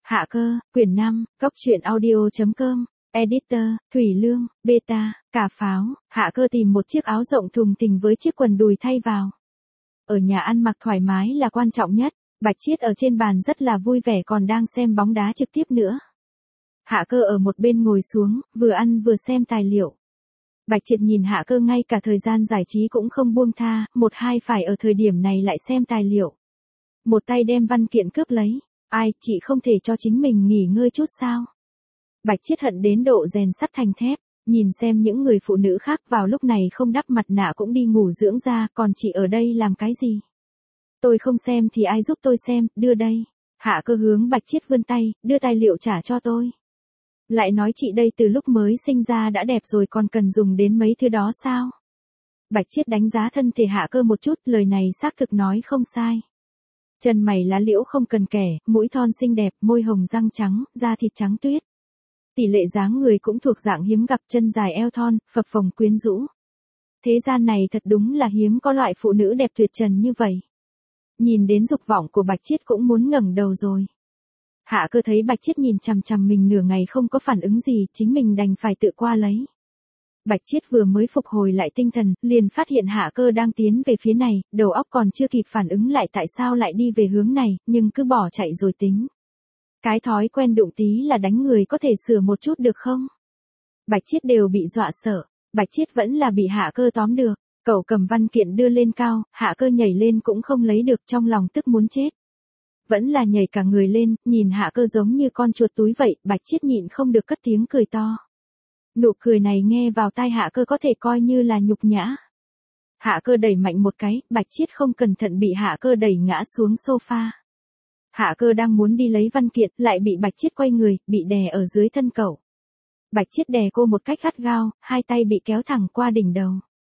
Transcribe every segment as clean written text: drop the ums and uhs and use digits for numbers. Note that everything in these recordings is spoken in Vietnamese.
Hạ cơ, quyển 5, Cốc truyện audio.com, editor, Thủy Lương, beta, Cà Pháo. Hạ cơ tìm một chiếc áo rộng thùng thình với chiếc quần đùi thay vào. Ở nhà ăn mặc thoải mái là quan trọng nhất. Bạch Chiết ở trên bàn rất là vui vẻ còn đang xem bóng đá trực tiếp nữa. Hạ cơ ở một bên ngồi xuống, vừa ăn vừa xem tài liệu. Bạch Triệt nhìn Hạ cơ ngay cả thời gian giải trí cũng không buông tha, một hai phải ở thời điểm này lại xem tài liệu. Một tay đem văn kiện cướp lấy. Ai, chị không thể cho chính mình nghỉ ngơi chút sao? Bạch Chiết hận đến độ rèn sắt thành thép, nhìn xem những người phụ nữ khác vào lúc này không đắp mặt nạ cũng đi ngủ dưỡng da, còn chị ở đây làm cái gì? Tôi không xem thì ai giúp tôi xem, đưa đây. Hạ cơ hướng Bạch Chiết vươn tay, đưa tài liệu trả cho tôi. Lại nói chị đây từ lúc mới sinh ra đã đẹp rồi còn cần dùng đến mấy thứ đó sao? Bạch Chiết đánh giá thân thể Hạ cơ một chút, lời này xác thực nói không sai. Chân mày lá liễu không cần kẻ, mũi thon xinh đẹp, môi hồng răng trắng, da thịt trắng tuyết. Tỷ lệ dáng người cũng thuộc dạng hiếm gặp, chân dài eo thon, phập phồng quyến rũ. Thế gian này thật đúng là hiếm có loại phụ nữ đẹp tuyệt trần như vậy. Nhìn đến dục vọng của Bạch Chiết cũng muốn ngẩng đầu rồi. Hạ cơ thấy Bạch Chiết nhìn chằm chằm mình nửa ngày không có phản ứng gì, chính mình đành phải tự qua lấy. Bạch Chiết vừa mới phục hồi lại tinh thần, liền phát hiện Hạ cơ đang tiến về phía này, đầu óc còn chưa kịp phản ứng lại tại sao lại đi về hướng này, nhưng cứ bỏ chạy rồi tính. Cái thói quen đụng tí là đánh người có thể sửa một chút được không? Bạch Chiết đều bị dọa sợ, Bạch Chiết vẫn là bị Hạ cơ tóm được, cậu cầm văn kiện đưa lên cao, Hạ cơ nhảy lên cũng không lấy được, trong lòng tức muốn chết. Vẫn là nhảy cả người lên, nhìn Hạ cơ giống như con chuột túi vậy, Bạch Chiết nhịn không được cất tiếng cười to. Nụ cười này nghe vào tai Hạ cơ có thể coi như là nhục nhã. Hạ cơ đẩy mạnh một cái, Bạch Chiết không cẩn thận bị Hạ cơ đẩy ngã xuống sofa. Hạ cơ đang muốn đi lấy văn kiện, lại bị Bạch Chiết quay người, bị đè ở dưới thân cậu. Bạch Chiết đè cô một cách gắt gao, hai tay bị kéo thẳng qua đỉnh đầu.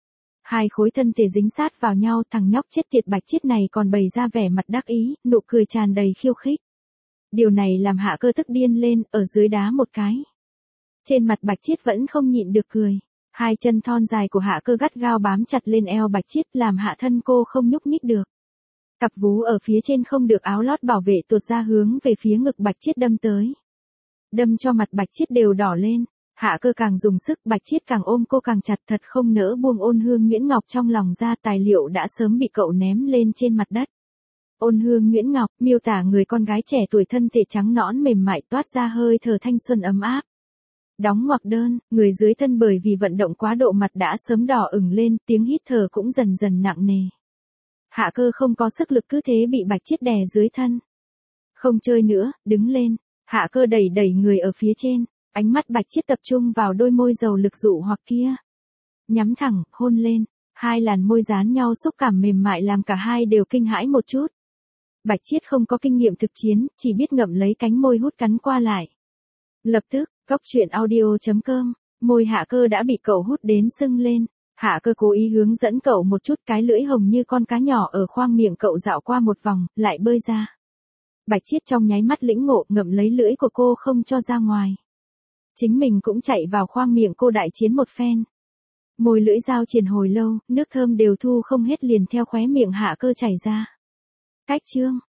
Hai khối thân thể dính sát vào nhau, thằng nhóc chết tiệt Bạch Chiết này còn bày ra vẻ mặt đắc ý, nụ cười tràn đầy khiêu khích. Điều này làm Hạ cơ tức điên lên, ở dưới đá một cái. Trên mặt Bạch Chiết vẫn không nhịn được cười. Hai chân thon dài của Hạ cơ gắt gao bám chặt lên eo Bạch Chiết làm hạ thân cô không nhúc nhích được. Cặp vú ở phía trên không được áo lót bảo vệ tuột ra hướng về phía ngực Bạch Chiết đâm tới. Đâm cho mặt Bạch Chiết đều đỏ lên. Hạ cơ càng dùng sức, Bạch Chiết càng ôm cô càng chặt, thật không nỡ buông Ôn Hương Nguyễn Ngọc trong lòng ra, tài liệu đã sớm bị cậu ném lên trên mặt đất. Ôn Hương Nguyễn Ngọc miêu tả người con gái trẻ tuổi thân thể trắng nõn mềm mại toát ra hơi thở thanh xuân ấm áp. Đóng ngoặc đơn, người dưới thân bởi vì vận động quá độ mặt đã sớm đỏ ửng lên, tiếng hít thở cũng dần dần nặng nề. Hạ cơ không có sức lực cứ thế bị Bạch Chiết đè dưới thân. Không chơi nữa, đứng lên. Hạ cơ đẩy người ở phía trên. Ánh mắt Bạch Chiết tập trung vào đôi môi dầu lực dụ hoặc kia. Nhắm thẳng, hôn lên. Hai làn môi dán nhau xúc cảm mềm mại làm cả hai đều kinh hãi một chút. Bạch Chiết không có kinh nghiệm thực chiến, chỉ biết ngậm lấy cánh môi hút cắn qua lại. Lập tức, Cốc truyện audio.com, môi Hạ cơ đã bị cậu hút đến sưng lên. Hạ cơ cố ý hướng dẫn cậu một chút, cái lưỡi hồng như con cá nhỏ ở khoang miệng cậu dạo qua một vòng, lại bơi ra. Bạch Chiết trong nháy mắt lĩnh ngộ, ngậm lấy lưỡi của cô không cho ra ngoài. Chính mình cũng chạy vào khoang miệng cô đại chiến một phen. Môi lưỡi dao triền hồi lâu, nước thơm đều thu không hết liền theo khóe miệng Hạ cơ chảy ra. Cách chương